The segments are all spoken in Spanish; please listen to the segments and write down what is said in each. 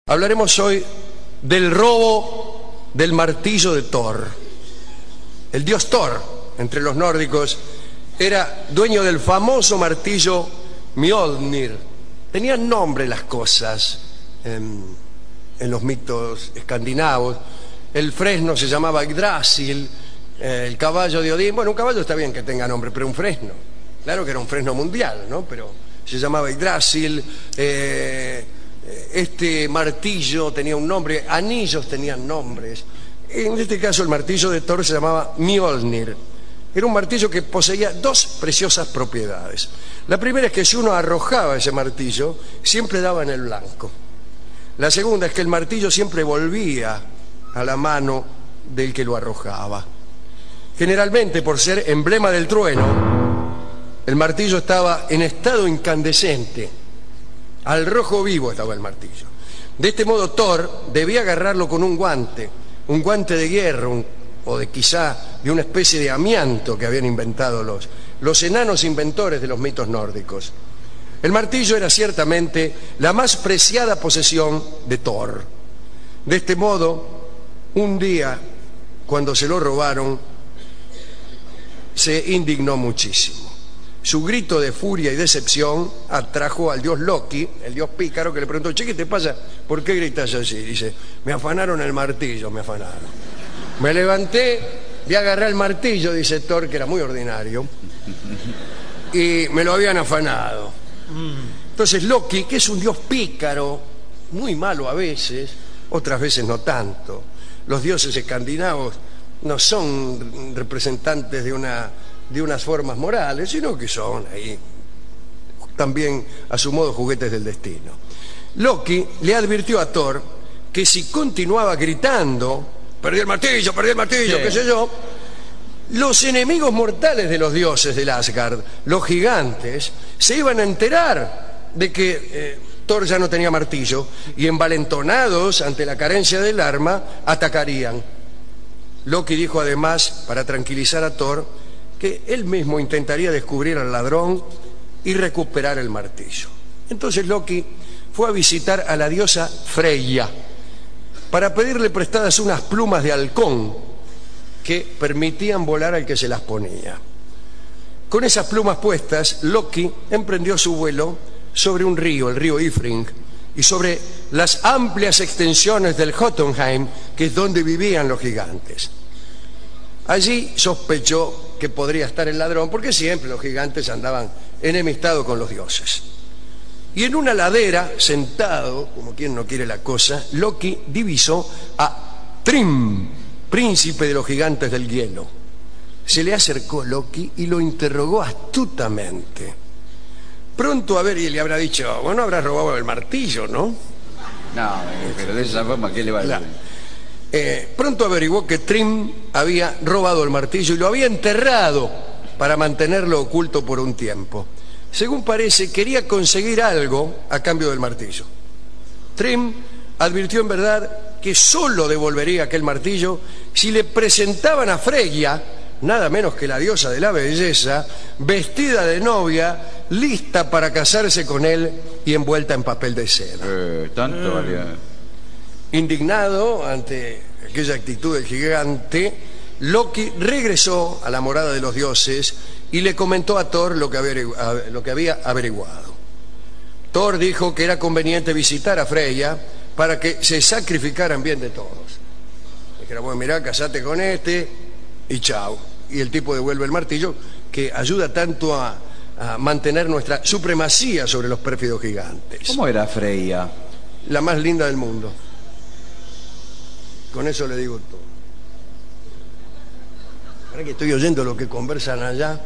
Hablaremos hoy del robo del martillo de Thor. El dios Thor, entre los nórdicos, era dueño del famoso martillo Mjolnir. Tenían nombre las cosas en los mitos escandinavos. El fresno se llamaba Yggdrasil, el caballo de Odín. Bueno, un caballo está bien que tenga nombre, pero un fresno. Claro que era un fresno mundial, ¿no? Pero se llamaba Yggdrasil. Este martillo tenía un nombre, anillos tenían nombres. En este caso el martillo de Thor se llamaba Mjolnir. Era un martillo que poseía dos preciosas propiedades. La primera es que si uno arrojaba ese martillo, siempre daba en el blanco. La segunda es que el martillo siempre volvía a la mano del que lo arrojaba. Generalmente, por ser emblema del trueno, el martillo estaba en estado incandescente. Al rojo vivo estaba el martillo. De este modo Thor debía agarrarlo con un guante de hierro o de quizá de una especie de amianto que habían inventado los enanos inventores de los mitos nórdicos. El martillo era ciertamente la más preciada posesión de Thor. De este modo, un día, cuando se lo robaron, se indignó muchísimo. Su grito de furia y decepción atrajo al dios Loki, el dios pícaro, que le preguntó: che, ¿qué te pasa? ¿Por qué gritas así? Dice: me afanaron el martillo, me afanaron. Me levanté, vi agarrar el martillo, dice Thor, que era muy ordinario, y me lo habían afanado. Entonces Loki, que es un dios pícaro, muy malo a veces, otras veces no tanto. Los dioses escandinavos no son representantes de unas formas morales, sino que son ahí también a su modo juguetes del destino. Loki le advirtió a Thor que si continuaba gritando perdí el martillo, sí, qué sé yo, los enemigos mortales de los dioses del Asgard, los gigantes, se iban a enterar de que Thor ya no tenía martillo y, envalentonados ante la carencia del arma, atacarían. Loki dijo además, para tranquilizar a Thor, que él mismo intentaría descubrir al ladrón y recuperar el martillo. Entonces Loki fue a visitar a la diosa Freya para pedirle prestadas unas plumas de halcón que permitían volar al que se las ponía. Con esas plumas puestas, Loki emprendió su vuelo sobre un río, el río Ifring, y sobre las amplias extensiones del Jotunheim, que es donde vivían los gigantes. Allí sospechó que podría estar el ladrón, porque siempre los gigantes andaban enemistados con los dioses. Y en una ladera, sentado, como quien no quiere la cosa, Loki divisó a Thrym, príncipe de los gigantes del hielo. Se le acercó Loki y lo interrogó astutamente. Pronto a ver, y le habrá dicho: bueno, habrás robado el martillo, ¿no? No, pero de esa forma, ¿qué le va a decir? Pronto averiguó que Thrym había robado el martillo y lo había enterrado para mantenerlo oculto por un tiempo. Según parece, quería conseguir algo a cambio del martillo. Thrym advirtió en verdad que solo devolvería aquel martillo si le presentaban a Freya, nada menos que la diosa de la belleza, vestida de novia, lista para casarse con él y envuelta en papel de seda. Tanto valía. Indignado ante aquella actitud del gigante, Loki regresó a la morada de los dioses y le comentó a Thor lo que había averiguado. Thor dijo que era conveniente visitar a Freya para que se sacrificaran bien de todos. Dijeron: bueno, mirá, casate con este y chao. Y el tipo devuelve el martillo, que ayuda tanto a mantener nuestra supremacía sobre los pérfidos gigantes. ¿Cómo era Freya? La más linda del mundo. Con eso le digo todo. Ahora que estoy oyendo lo que conversan allá,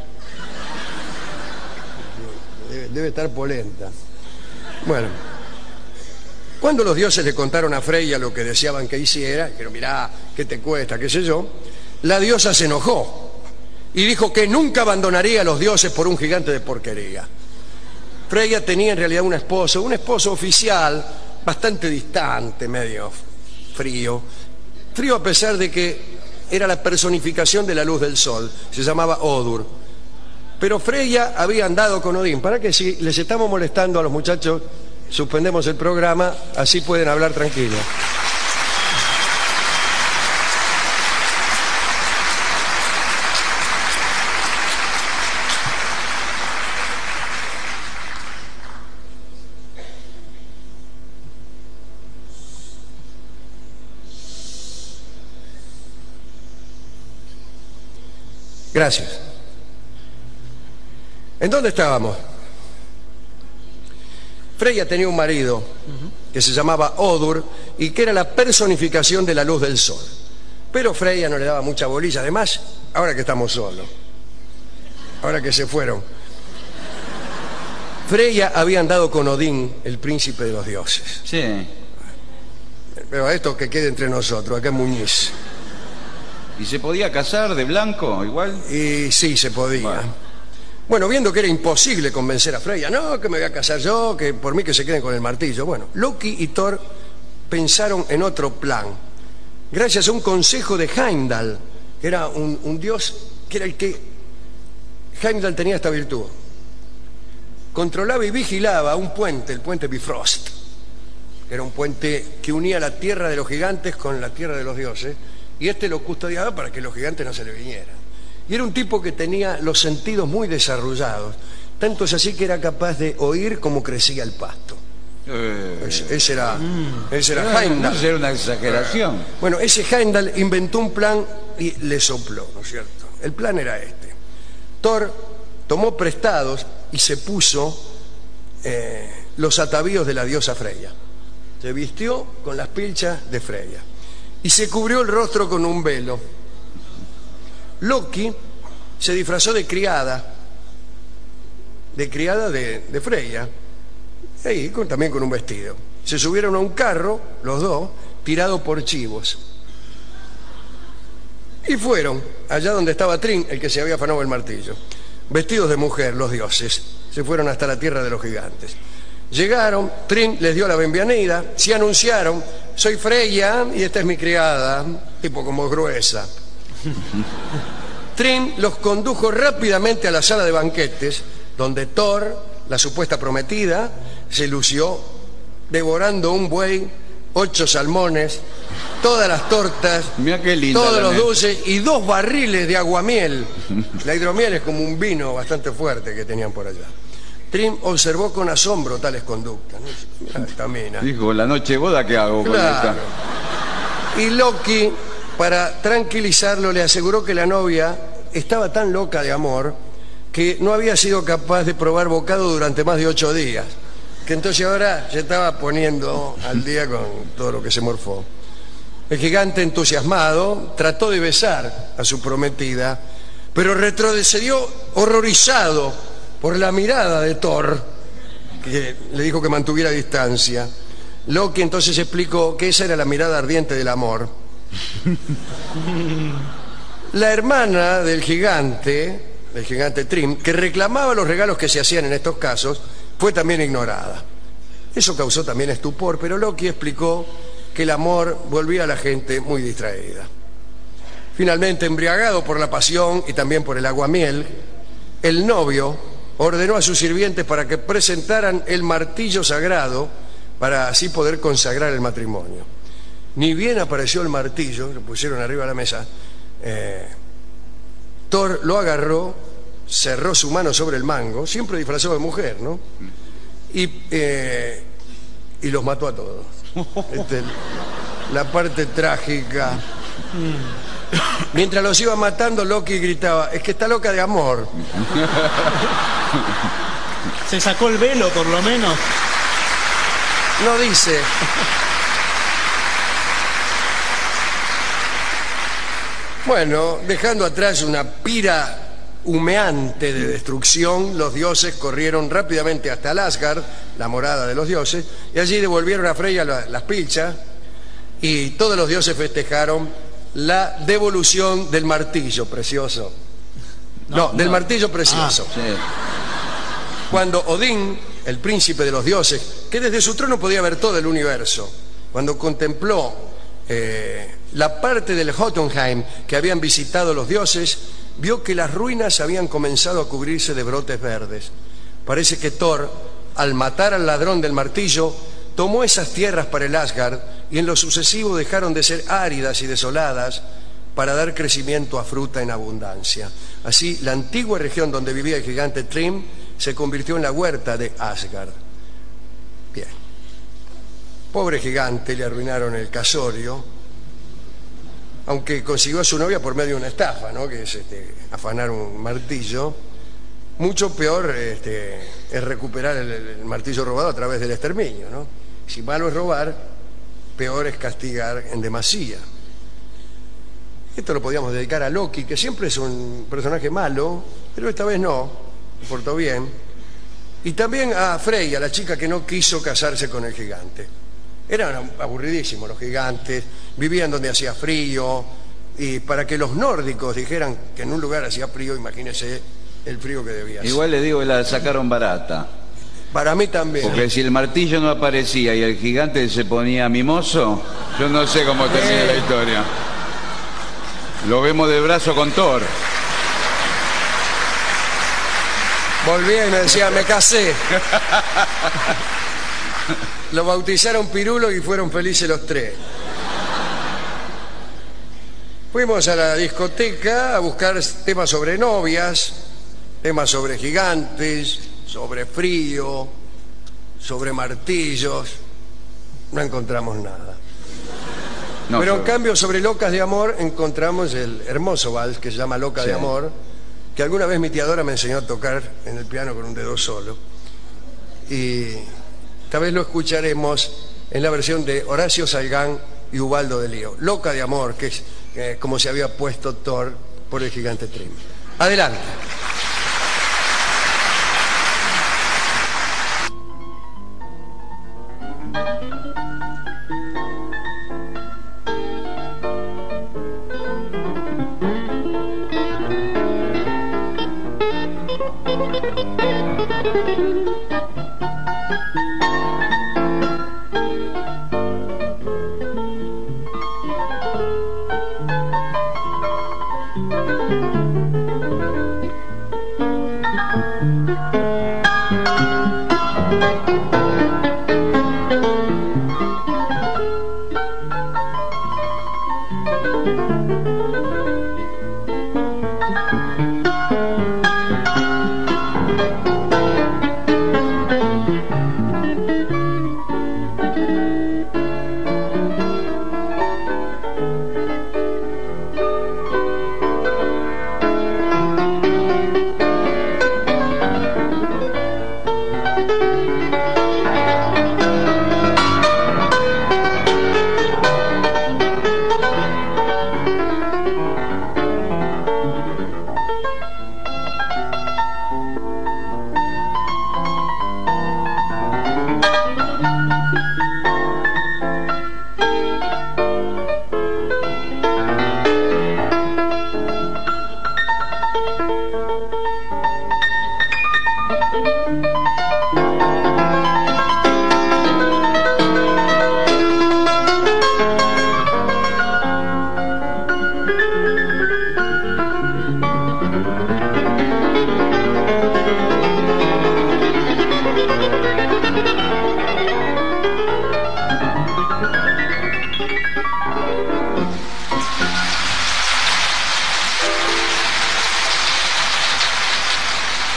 debe estar polenta. Bueno, cuando los dioses le contaron a Freya lo que deseaban que hiciera, dijeron: mirá, ¿qué te cuesta? ¿Qué sé yo? La diosa se enojó y dijo que nunca abandonaría a los dioses por un gigante de porquería. Freya tenía en realidad un esposo oficial, bastante distante, medio frío a pesar de que era la personificación de la luz del sol, se llamaba Odur. Pero Freya había andado con Odín. ¿Para qué? Si les estamos molestando a los muchachos, suspendemos el programa, así pueden hablar tranquilos. Gracias. ¿En dónde estábamos? Freya tenía un marido que se llamaba Odur y que era la personificación de la luz del sol. Pero Freya no le daba mucha bolilla. Además, ahora que estamos solos, ahora que se fueron, Freya había andado con Odín, el príncipe de los dioses. Sí. Pero esto que quede entre nosotros, acá en Muñiz. ¿Y se podía casar de blanco igual? Y sí, se podía. Bueno, viendo que era imposible convencer a Freya, no, que me voy a casar yo, que por mí que se queden con el martillo. Bueno, Loki y Thor pensaron en otro plan. Gracias a un consejo de Heimdall, que era un dios, que era el que... Heimdall tenía esta virtud. Controlaba y vigilaba un puente, el puente Bifrost. Era un puente que unía la tierra de los gigantes con la tierra de los dioses. Y este lo custodiaba para que los gigantes no se le vinieran. Y era un tipo que tenía los sentidos muy desarrollados. Tanto es así que era capaz de oír cómo crecía el pasto. Ese era Heimdall. Eso era una exageración. Bueno, ese Heimdall inventó un plan y le sopló, ¿no es cierto? El plan era este. Thor tomó prestados y se puso los atavíos de la diosa Freya. Se vistió con las pilchas de Freya y se cubrió el rostro con un velo. Loki se disfrazó de criada de Freya, y también con un vestido. Se subieron a un carro, los dos, tirado por chivos. Y fueron allá donde estaba Thrym, el que se había afanado el martillo. Vestidos de mujer, los dioses, se fueron hasta la tierra de los gigantes. Llegaron, Thrym les dio la bienvenida, se anunciaron: soy Freya y esta es mi criada, tipo como gruesa. Thrym los condujo rápidamente a la sala de banquetes, donde Thor, la supuesta prometida, se lució devorando un buey, 8 salmones, todas las tortas, Mirá qué linda todos la los neta. dulces y 2 barriles de aguamiel. La hidromiel es como un vino bastante fuerte que tenían por allá. Thrym observó con asombro tales conductas. Mirá esta mina. Dijo, la noche de boda, ¿qué hago con Claro. esta? Y Loki, para tranquilizarlo, le aseguró que la novia estaba tan loca de amor que no había sido capaz de probar bocado durante más de 8 días. Que entonces ahora se estaba poniendo al día con todo lo que se morfó. El gigante, entusiasmado, trató de besar a su prometida, pero retrocedió horrorizado por la mirada de Thor, que le dijo que mantuviera distancia. Loki entonces explicó que esa era la mirada ardiente del amor. La hermana del gigante Thrym, que reclamaba los regalos que se hacían en estos casos, fue también ignorada. Eso causó también estupor, pero Loki explicó que el amor volvía a la gente muy distraída. Finalmente, embriagado por la pasión y también por el aguamiel, el novio ordenó a sus sirvientes para que presentaran el martillo sagrado para así poder consagrar el matrimonio. Ni bien apareció el martillo, lo pusieron arriba de la mesa, Thor lo agarró, cerró su mano sobre el mango, siempre disfrazado de mujer, ¿no? Y los mató a todos. La parte trágica. Mientras los iba matando, Loki gritaba: es que está loca de amor. Se sacó el velo, por lo menos. No dice. Bueno, dejando atrás una pira humeante de destrucción, los dioses corrieron rápidamente hasta el Asgard, la morada de los dioses, y allí devolvieron a Freya las pilchas, y todos los dioses festejaron la devolución del martillo precioso. Del martillo precioso. Sí. Cuando Odín, el príncipe de los dioses, que desde su trono podía ver todo el universo, cuando contempló la parte del Jotunheim que habían visitado los dioses, vio que las ruinas habían comenzado a cubrirse de brotes verdes. Parece que Thor al matar al ladrón del martillo, tomó esas tierras para el Asgard y en lo sucesivo dejaron de ser áridas y desoladas para dar crecimiento a fruta en abundancia. Así, la antigua región donde vivía el gigante Thrym se convirtió en la huerta de Asgard. Bien. Pobre gigante, le arruinaron el casorio, aunque consiguió a su novia por medio de una estafa, ¿no? Que es afanar un martillo. Mucho peor es recuperar el martillo robado a través del exterminio, ¿no? Si malo es robar, peor es castigar en demasía. Esto lo podíamos dedicar a Loki, que siempre es un personaje malo, pero esta vez no, se portó bien. Y también a Freya, la chica que no quiso casarse con el gigante. Eran aburridísimos los gigantes, vivían donde hacía frío, y para que los nórdicos dijeran que en un lugar hacía frío, imagínense el frío que debía ser. Igual le digo que la sacaron barata. Para mí también. Porque si el martillo no aparecía y el gigante se ponía mimoso, yo no sé cómo termina la historia. Lo vemos de brazo con Thor. Volvía y me decía, me casé. Lo bautizaron Pirulo y fueron felices los tres. Fuimos a la discoteca a buscar temas sobre novias, temas sobre gigantes, sobre frío, sobre martillos. No encontramos nada. No, pero en cambio sobre locas de amor encontramos el hermoso vals que se llama Loca de Amor, que alguna vez mi tía Dora me enseñó a tocar en el piano con un dedo solo. Y esta vez lo escucharemos en la versión de Horacio Salgán y Ubaldo de Lío. Loca de Amor, que es como se había puesto Thor por el gigante Thrym. Adelante.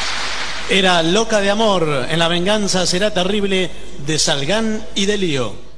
Era Loca de Amor, en La venganza será terrible, de Salgán y de Lío.